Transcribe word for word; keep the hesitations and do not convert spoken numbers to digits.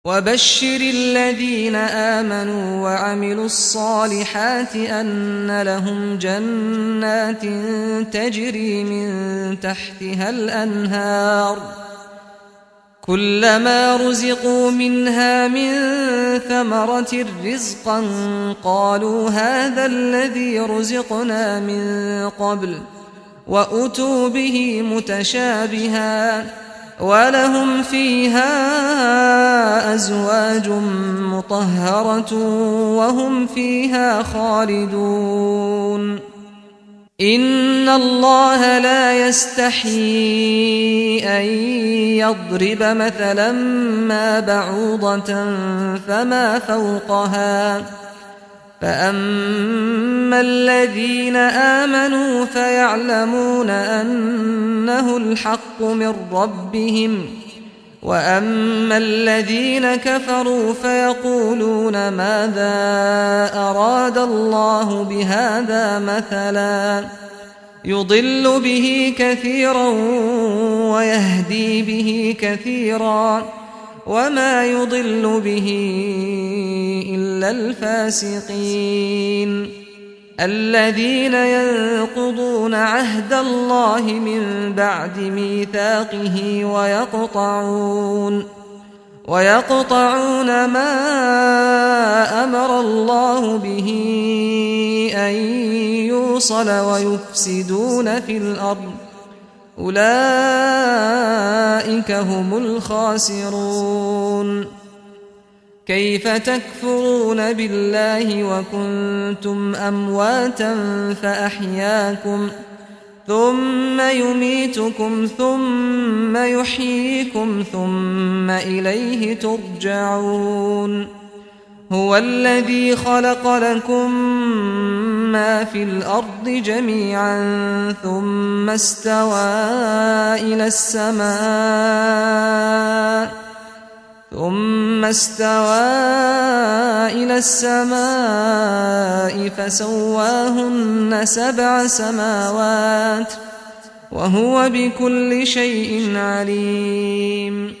وبشر الذين آمنوا وعملوا الصالحات أن لهم جنات تجري من تحتها الأنهار كلما رزقوا منها من ثمرة رزقا قالوا هذا الذي رزقنا من قبل وأتوا به متشابها ولهم فيها أزواج مطهرة وهم فيها خالدون إن الله لا يستحيي أن يضرب مثلا ما بعوضة فما فوقها فأما الذين آمنوا فيعلمون أنه الحق من ربهم وأما الذين كفروا فيقولون ماذا أراد الله بهذا مثلا يضل به كثيرا ويهدي به كثيرا وما يضل به إلا الفاسقين الذين ينقضون عهد الله من بعد ميثاقه ويقطعون ويقطعون ما أمر الله به أن يوصل ويفسدون في الأرض أولئك هم الخاسرون كيف تكفرون بالله وكنتم أمواتا فأحياكم ثم يميتكم ثم يحييكم ثم إليه ترجعون هو الذي خلق لكم ما في الأرض جميعا ثم استوى إلى السماء ثم استوى إلى السماء فسواهن سبع سماوات وهو بكل شيء عليم